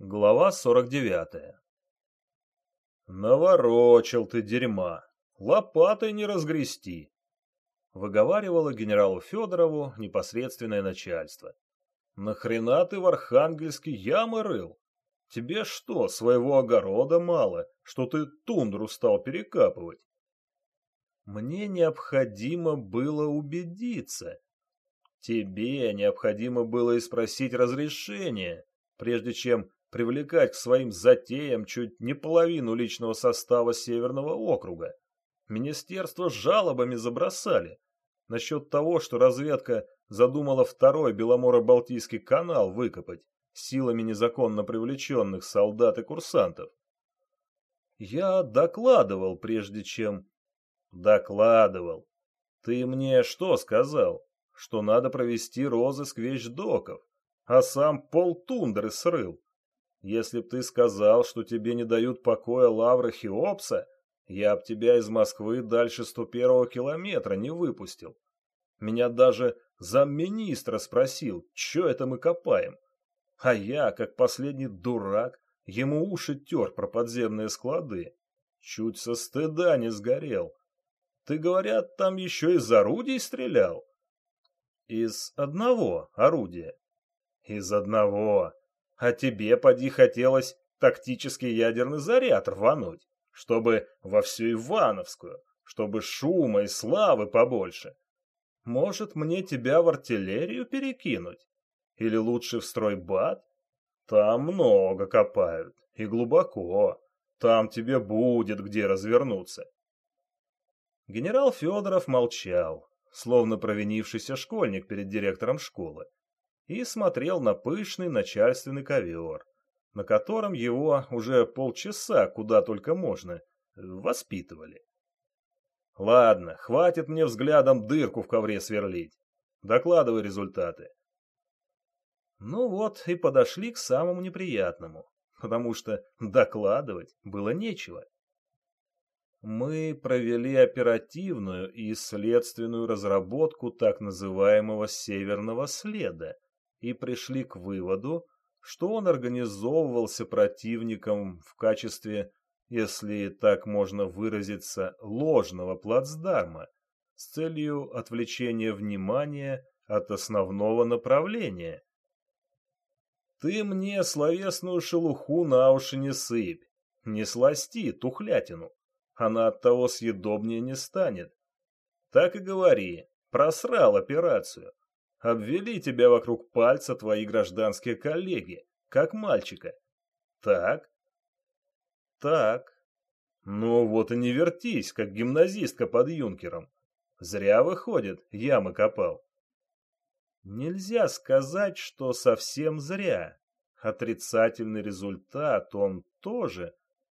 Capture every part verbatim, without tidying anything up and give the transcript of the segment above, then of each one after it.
Глава сорок девятая. «Наворочил ты дерьма, лопатой не разгрести», — выговаривало генералу Федорову непосредственное начальство. «Нахрена ты в Архангельске ямы рыл? Тебе что, своего огорода мало, что ты тундру стал перекапывать?» Мне необходимо было убедиться. Тебе необходимо было и спросить разрешения, прежде чем привлекать к своим затеям чуть не половину личного состава Северного округа. Министерство с жалобами забросали насчет того, что разведка задумала второй Беломоро-Балтийский канал выкопать силами незаконно привлеченных солдат и курсантов. Я докладывал, прежде чем... Докладывал. Ты мне что сказал? Что надо провести розыск вещдоков, а сам полтундры срыл. Если б ты сказал, что тебе не дают покоя лавры Хеопса, я б тебя из Москвы дальше сто первого километра не выпустил. Меня даже замминистра спросил, что это мы копаем. А я, как последний дурак, ему уши тер про подземные склады. Чуть со стыда не сгорел. Ты, говорят, там еще из орудий стрелял? Из одного орудия. Из одного. А тебе, поди, хотелось тактический ядерный заряд рвануть, чтобы во всю Ивановскую, чтобы шума и славы побольше. Может, мне тебя в артиллерию перекинуть? Или лучше в стройбат? Там много копают, и глубоко. Там тебе будет где развернуться. Генерал Федоров молчал, словно провинившийся школьник перед директором школы, и смотрел на пышный начальственный ковер, на котором его уже полчаса куда только можно воспитывали. Ладно, хватит мне взглядом дырку в ковре сверлить. Докладывай результаты. Ну вот и подошли к самому неприятному, потому что докладывать было нечего. Мы провели оперативную и следственную разработку так называемого «северного следа» и пришли к выводу, что он организовывался противником в качестве, если так можно выразиться, ложного плацдарма с целью отвлечения внимания от основного направления. Ты мне словесную шелуху на уши не сыпь, не сласти тухлятину. Она оттого съедобнее не станет. Так и говори, просрал операцию. Обвели тебя вокруг пальца твои гражданские коллеги, как мальчика. Так? Так. Ну вот и не вертись, как гимназистка под юнкером. Зря, выходит, ямы копал. Нельзя сказать, что совсем зря. Отрицательный результат он тоже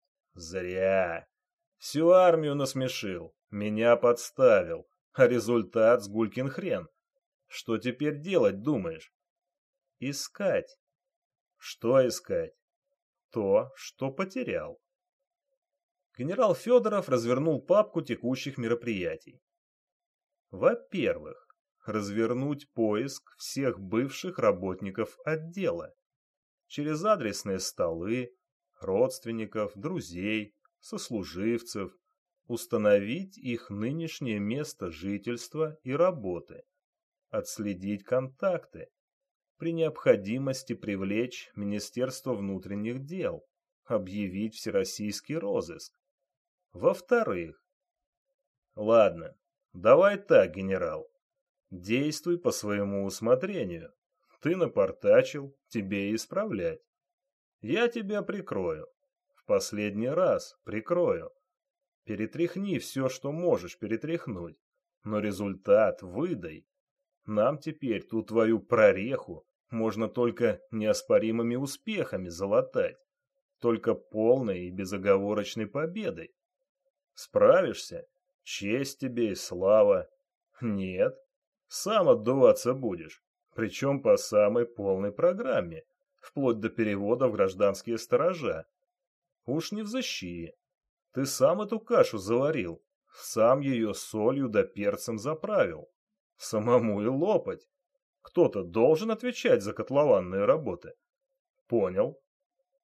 зря. Всю армию насмешил, меня подставил, а результат сгулькин хрен. Что теперь делать, думаешь? Искать. Что искать? То, что потерял. Генерал Федоров развернул папку текущих мероприятий. Во-первых, развернуть поиск всех бывших работников отдела. Через адресные столы, родственников, друзей, сослуживцев, установить их нынешнее место жительства и работы, отследить контакты, при необходимости привлечь Министерство внутренних дел, объявить всероссийский розыск. Во-вторых, ладно, давай так, генерал, действуй по своему усмотрению. Ты напортачил, тебе и исправлять. Я тебя прикрою. В последний раз прикрою. Перетряхни все, что можешь перетряхнуть, но результат выдай. Нам теперь ту твою прореху можно только неоспоримыми успехами залатать, только полной и безоговорочной победой. Справишься? Честь тебе и слава. Нет, сам отдуваться будешь, причем по самой полной программе, вплоть до перевода в гражданские сторожа. Уж не взыщи. Ты сам эту кашу заварил, сам ее солью да перцем заправил. Самому и лопать. Кто-то должен отвечать за котлованные работы. Понял.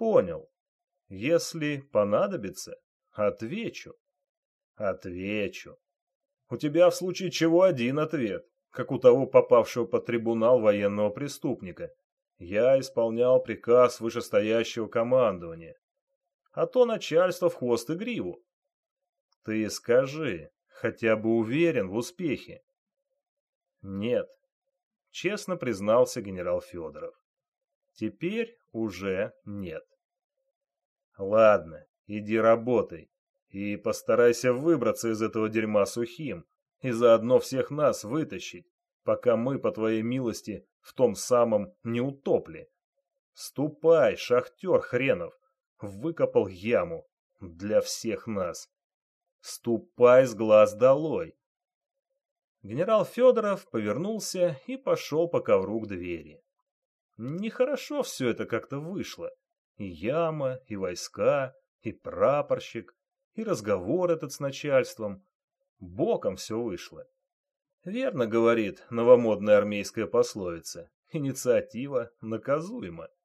Понял. Если понадобится, отвечу. Отвечу. У тебя в случае чего один ответ, как у того попавшего под трибунал военного преступника. Я исполнял приказ вышестоящего командования. А то начальство в хвост и гриву. Ты скажи, хотя бы уверен в успехе? Нет, честно признался генерал Федоров. Теперь уже нет. Ладно, иди работай. И постарайся выбраться из этого дерьма сухим и заодно всех нас вытащить, пока мы, по твоей милости, в том самом не утопли. Ступай, шахтер хренов, выкопал яму для всех нас. Ступай с глаз долой. Генерал Федоров повернулся и пошел по ковру к двери. Нехорошо все это как-то вышло. И яма, и войска, и прапорщик, и разговор этот с начальством. Боком все вышло. Верно говорит новомодная армейская пословица: инициатива наказуема.